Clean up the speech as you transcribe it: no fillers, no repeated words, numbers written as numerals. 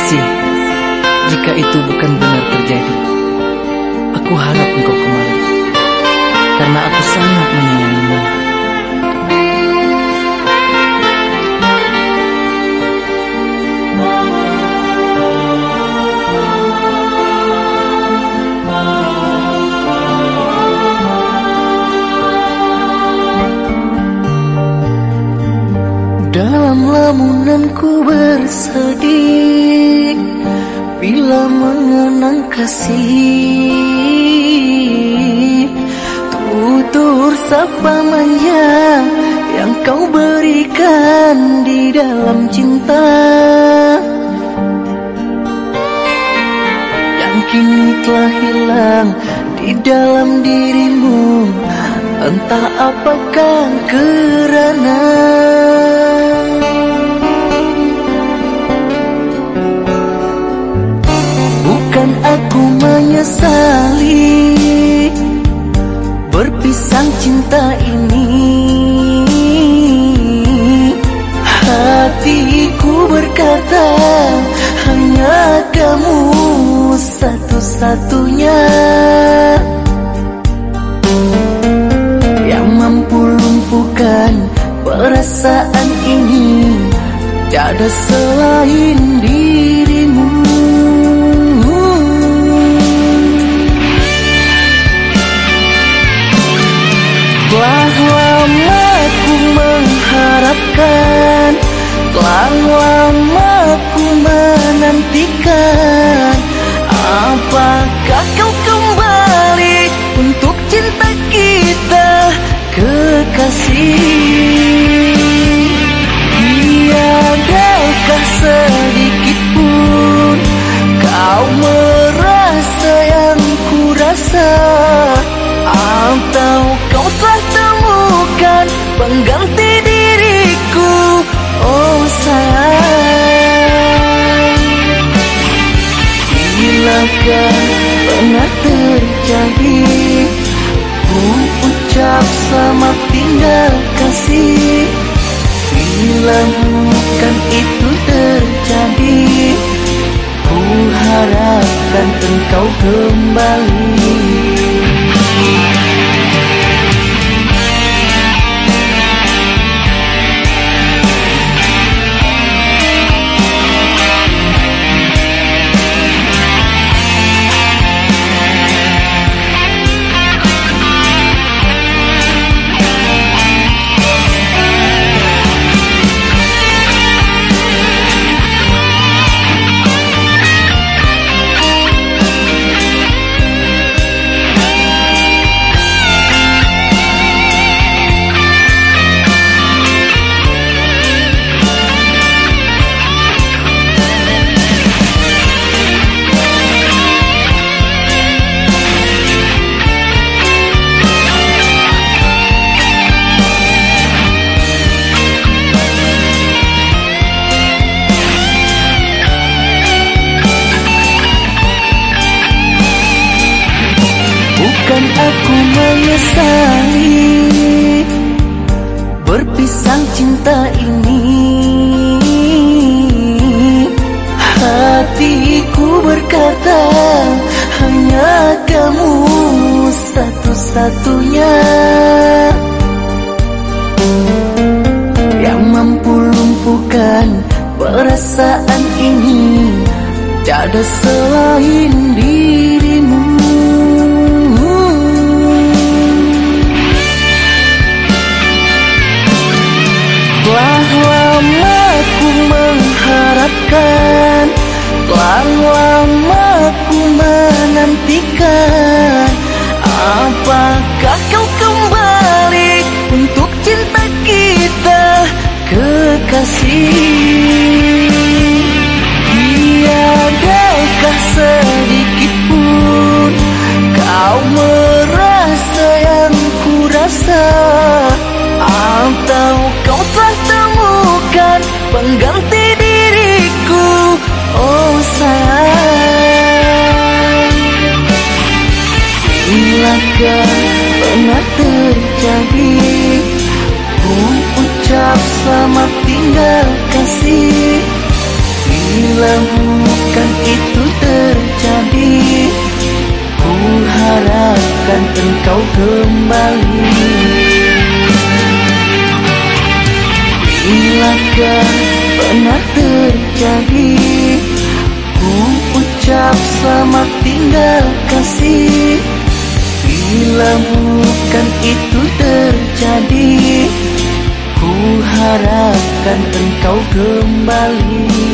Kasih, jika itu bukan benar terjadi, aku harap engkau kembali, karena aku sangat menyayangimu. Dalam lamunanku bersedih bila mengenang kasih, tutur sapa manja yang kau berikan di dalam cinta, yang kini telah hilang di dalam dirimu. Entah apakah kerana bukan aku menyesali berpisah cinta ini. Hatiku berkata hanya kamu satu-satunya yang mampu lumpuhkan perasaan ini. Tiada selain dirimu. Telah lama ku mengharapkan, telah lama ku menantikan. Apakah kau kembali untuk cinta kita, kekasih? Tiadakah sedikit pun kau merasa yang ku rasa? Atau kau telah temukan pengganti diriku, oh sayang? Bilakah pernah terjadi ku ucap selamat tinggal kasih? Bila bukan itu terjadi, ku harapkan engkau kembali. Bukan aku menyesali berpisah cinta ini. Hatiku berkata hanya kamu satu-satunya yang mampu lumpuhkan perasaan ini. Tiada selain dirimu. Telah lama ku mengharapkan, telah lama ku menantikan. Apakah kau kembali untuk cinta kita, kekasih? Tiadakah sedikit pun kau merasa yang ku rasa? Atau kau telah temukan pengganti diriku, oh sayang? Bilakah pernah terjadi ku ucap selamat tinggal kasih? Bila bukan itu terjadi, ku harapkan engkau kembali. Bilakah pernah terjadi, ku ucap selamat tinggal kasih. Bila bukan itu terjadi, ku harapkan engkau kembali.